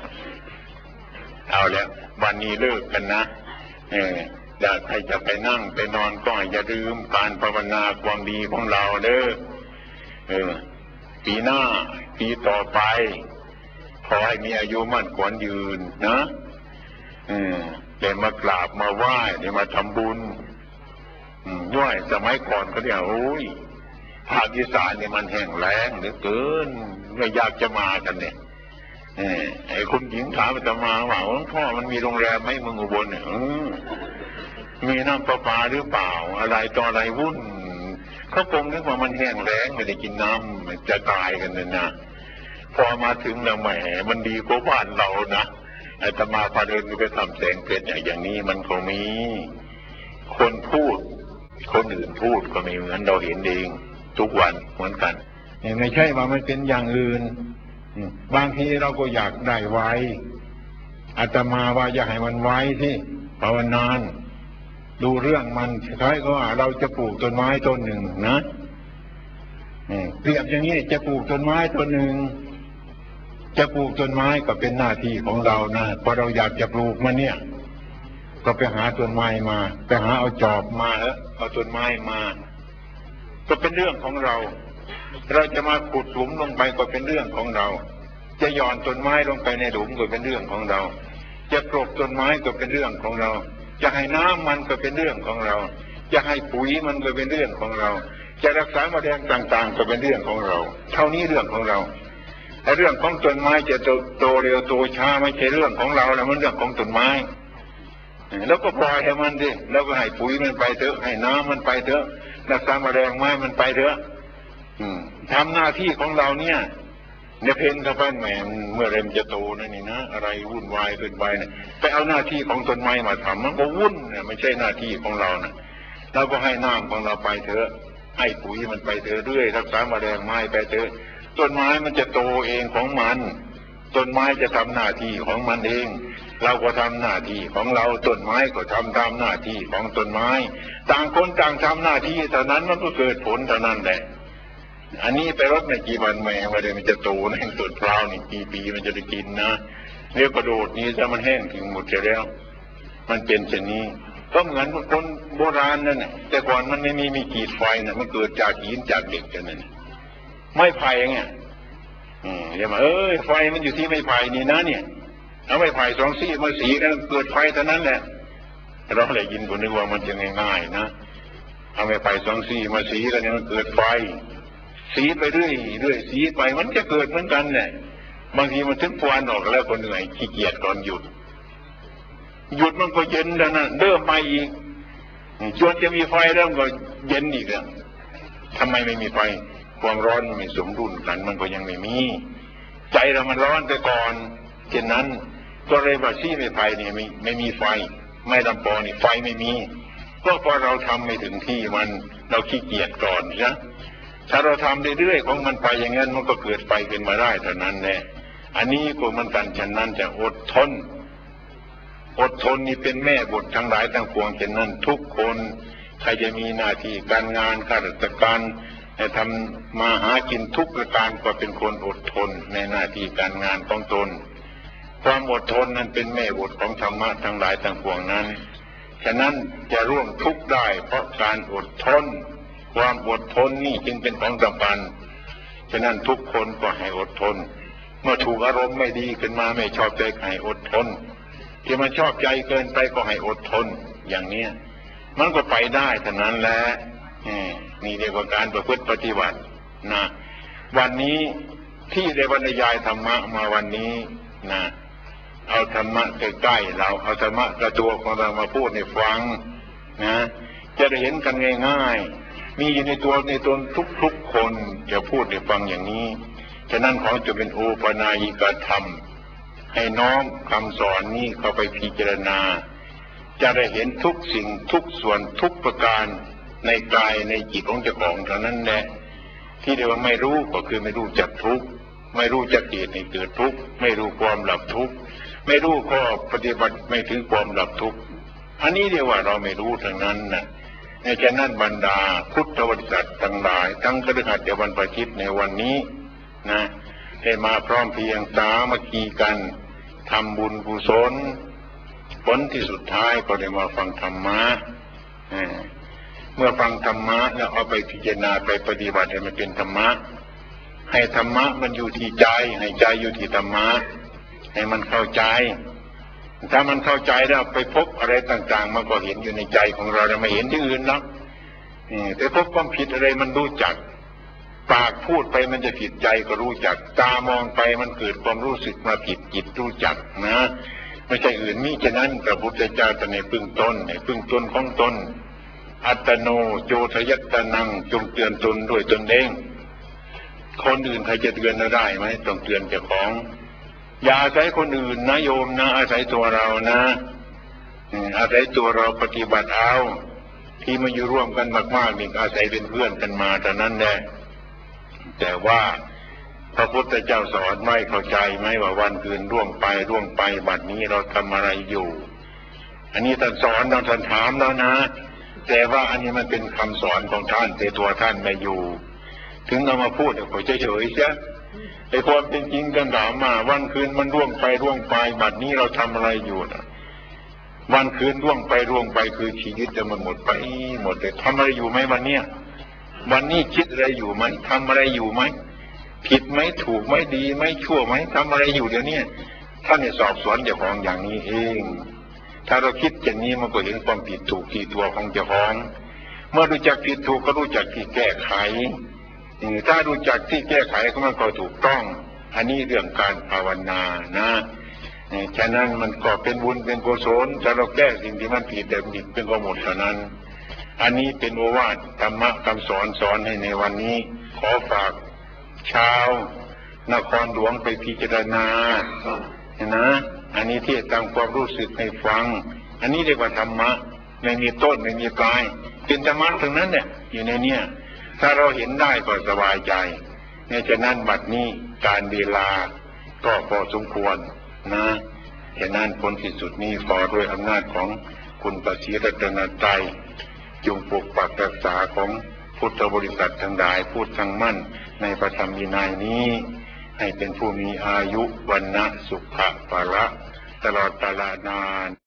แล้ววันนี้เลิกกันนะอยากใครจะไปนั่งไปนอนก็อย่าลืมการภาวนาความดีของเราเด้อปีหน้าปีต่อไปขอให้มีอายุมั่นขวัญยืนนะได้มากราบมาไหว้ได้มาทำบุญย่อยสมัยก่อนเขาเรียกโอ้ยภาคอีสานเนี่ยมันแห้งแล้งเหลือเกินไม่อยากจะมากันเนี่ยไอ้คุณหญิงถามจะมาว่าหลวงพ่อมันมีโรงแรมไหมเมืองอุบลเนี่ยมีน้ำประปาหรือเปล่าอะไรต่ออะไรวุ่นเขาคงนึกว่ามันแห้งแล้งไม่ได้กินน้ำจะตายกันเลยนะพอมาถึงแล้วแหมมันดีกว่าบ้านเรานะอาตมาพาเดินไปทำแสงเพชรอย่างนี้มันก็มีคนพูดคนอื่นพูดก็มีเหมือนเราเห็นเองทุกวันเหมือนกันไม่ใช่ว่ามันเป็นอย่างอื่นบางทีเราก็อยากได้ไว้อาตมาว่าอยากให้มันไว้ที่ภาวนานดูเรื่องมันคล้ายก็ว่าเราจะปลูกต้นไม้ต้นหนึ่งนะเปรียบอย่างนี้จะปลูกต้นไม้ต้นหนึ่งจะปลูกต้นไม้ก็เป็นหน้าที่ของเรานะพอเราอยากจะปลูกมันเนี่ยก็ไปหาต้นไม้มาไปหาเอาจอบมาเอาต้นไม้มาก็เป็นเรื่องของเราเราจะมาขุดหลุมลงไปก็เป็นเรื่องของเราจะหย่อนต้นไม้ลงไปในหลุมก็เป็นเรื่องของเราจะปลูกต้นไม้ก็เป็นเรื่องของเราจะให้น้ำมันก็เป็นเรื่องของเราจะให้ปุ๋ยมันก็เป็นเรื่องของเราจะรักษาแมลงต่างๆก็เป็นเรื่องของเราเท่านี้เรื่องของเราแต่เรื่องของต้นไม้จะโตเร็วโตช้าไม่ใช่เรื่องของเราแล้วมันเรื่องของต้นไม้แล้วก็ปล่อยให้มันดิแล้วก็ให้ปุ๋ยมันไปเถอะให้น้ำมันไปเถอะรักษาแมลงไม้มันไปเถอะทำหน้าที่ของเราเนี่ยเพนกับบ้านแหมเมื่อเริ่มจะโตนั่นนี่นะอะไรวุ่นวายเกินไปเนี่ยไปเอาหน้าที่ของต้นไม้มาทำมันก็วุ่นเนี่ยไม่ใช่หน้าที่ของเรานะเราก็ให้น้ำของเราไปเถอะให้ปุ๋ยมันไปเถอะเรื่อยรักษาแมลงไม้ไปเถอะต้นไม้มันจะโตเองของมันต้นไม้จะทำหน้าที่ของมันเองเราก็ทำหน้าที่ของเราต้นไม้ก็ทำตามหน้าที่ของต้นไม้ต่างคนต่างทำหน้าที่เท่านั้นมันก็เกิดผลเท่านั้นแหละอันนี้ไปรดในกี่วันแม่ว่าเดี๋ยวมันจะโตในต้นพร้าวนี่กี่ปีมันจะได้กินนะเรียกกระโดดนี้ถ้ามันแห้งถึงหมดแล้วมันเป็นเช่นนี้ก็เหมือนคนโบราณนั่นแหละแต่ก่อนมันไม่มีกีดไฟนะมันเกิดจากหินจากเด็กกันนั่นไม่ไผ่ไงอย่ามาไฟมันอยู่ที่ไม่ไผ่นี่นะเนี่ยเอาไม่ไผ่สองซี่มาสีกันเกิดไฟเท่านั้นแหละเราเลยยินคนนึกว่ามันจะง่ายๆนะเอาไม่ไผ่สองซี่มาสีกันเนี่ยมันเกิดไฟสีไปเรื่อยสีไปมันจะเกิดเหมือนกันแหละบางทีมันถึงควันออกแล้วคนเหนื่อยขี้เกียจก่อนหยุดหยุดมันก็เย็นแล้วนะเริ่มมาอีกจนจะมีไฟเริ่มก็เย็นอีกแล้วทำไมไม่มีไฟความร้อนมันไม่สมดุลกันมันก็ยังไม่มีใจเรามันร้อนแต่ก่อนเช่นนั้นก็เลยว่าที่ไม่ไฟนี่ไม่มีไฟไม่ลำปอนี่ไฟไม่มีก็เพราะเราทำไม่ถึงที่มันเราขี้เกียจก่อนนะถ้าเราทำเรื่อยๆของมันไปอย่างนั้นมันก็เกิดไฟขึ้นมาได้เท่านั้นแหละอันนี้ก็มันกันฉะนั้นจะอดทนนี่เป็นแม่บททั้งหลายทั้งปวงฉะนั้นทุกคนใครจะมีหน้าที่การงานข้าราชการทำมาหากินทุกประการก็เป็นคนอดทนในหน้าที่การงานของตนความอดทนนั้นเป็นแม่บทของธรรมะทั้งหลายทั้งปวงนั้นฉะนั้นจะร่วมทุกข์ได้เพราะการอดทนความอดทนนี่จึงเป็นของสำคัญฉะนั้นทุกคนก็ให้อดทนเมื่อถูกอารมณ์ไม่ดีขึ้นมาไม่ชอบใจให้อดทนที่มันชอบใจเกินไปก็ให้อดทนอย่างนี้มันก็ไปได้เท่านั้นแหละนี่เรียกว่าการประพฤติปฏิบัตินะวันนี้ที่ได้บรรยายธรรมะมาวันนี้นะเอาธรรมะใกล้ๆเราเอาธรรมะกระตัวของเรามาพูดให้ฟังนะจะได้เห็นกันง่ายๆมีอยู่ในตัวทุกคนจะพูดให้ฟังอย่างนี้ฉะนั้นขอจะเป็นโอปนายิกธรรมให้น้อมคำสอนนี้เข้าไปพิจารณาจะได้เห็นทุกสิ่งทุกส่วนทุกประการในกายในจิตของเจ้าของเท่านั้นแหละที่เรียกว่าไม่รู้ก็คือไม่รู้จักทุกข์ไม่รู้จักเหตุให้เกิดทุกข์ไม่รู้ความดับทุกข์ไม่รู้ก็ปฏิบัติไม่ถึงความดับทุกข์อันนี้เรียกว่าเราไม่รู้ทั้งนั้นนะในฉะนั้นบรรดาพุทธบริษัททั้งหลายทั้งคฤหัสถ์วันประชิตในวันนี้นะได้มาพร้อมเพรียงสามัคคีกันทำบุญกุศลผลที่สุดท้ายก็ได้มาฟังธรรมะเมื่อฟังธรรมะแล้วเอาไปพิจารณาไปปฏิบัติให้มันเป็นธรรมะให้ธรรมะมันอยู่ที่ใจให้ใจอยู่ที่ธรรมะให้มันเข้าใจถ้ามันเข้าใจแล้วไปพบอะไรต่างๆมันก็เห็นอยู่ในใจของเราไม่เห็นที่อื่นหรอกไปพบความผิดอะไรมันรู้จักปากพูดไปมันจะผิดใจก็รู้จักตามองไปมันเกิดความรู้สึกมาผิดจิตรู้จักนะไม่ใช่อื่นมิฉะนั้นพระพุทธเจ้าแต่ในพึ่งตนของตนอัตโนโจทยัตตนังจงเตือนตนด้วยตนเองคนอื่นใครจะเตือนเราได้ไหมต้องเตือนเจ้าของอย่าอาศัยคนอื่นนะโยมนะอาศัยตัวเรานะอาศัยตัวเราปฏิบัติเอาที่มาอยู่ร่วมกันมากๆนี่อาศัยเป็นเพื่อนกันมาแต่นั้นแหละแต่ว่าพระพุทธเจ้าสอนไม่เข้าใจไหมว่าวันคืนล่วงไปบัดนี้เราทำอะไรอยู่อันนี้ท่านสอนเราท่านถามแล้วนะแต่ว่าอันนี้มันเป็นคำสอนของท่านแต่ตัวท่านไม่อยู่ถึงเอามาพูดก็เฉยๆซะไอ้ความเป็นจริงท่านถามมาวันคืนมันล่วงไปบัดนี้เราทำอะไรอยู่นะวันคืนล่วงไปคือชีวิตจะมันหมดเลยทำอะไรอยู่ไหมวันนี้คิดอะไรอยู่ไหมทำอะไรอยู่ไหมผิดไหมถูกไหมดีไหมชั่วไหมทำอะไรอยู่เดี๋ยวนี้ท่านเนี่ยสอบสวนเจ้าของอย่างนี้เองถ้าเราคิดอย่างนี้มันก็เห็นความผิดถูกที่ตัวของเจ้าของเมื่อรู้จักผิดถูกก็รู้จักที่แก้ไขถ้ารู้จักที่แก้ไขก็มันก็ถูกต้องอันนี้เรื่องการภาวนานะฉะนั้นมันก็เป็นบุญเป็นกุศลถ้าเราแก้สิ่งที่มันผิดแต่ผิดเป็นก็หมดเท่านั้นอันนี้เป็นโอวาทธรรมะคำสอนให้ในวันนี้ขอฝากชาวนครหลวงไปพิจารณานะอันนี้ที่ตามความรู้สึกให้ฟังอันนี้เรียกว่าธรรมะไม่มีต้นไม่มีปลายเป็นธรรมะทั้งนั้นเนี่ยอยู่ในเนี้ยถ้าเราเห็นได้ก็สบายใจในฉะนั้นบัดนี้การเวลาก็พอสมควรนะฉะนั้นผลที่สุดนี้ขอด้วยอำนาจของคุณพระศรีรัตนตรัยจงปกปักรักษาของพุทธบริษัททั้งหลายพูดทั้งมั่นในพระธรรมวินัยนี้ให้เป็นผู้มีอายุวันนะสุขะภละตลอดกาลนาน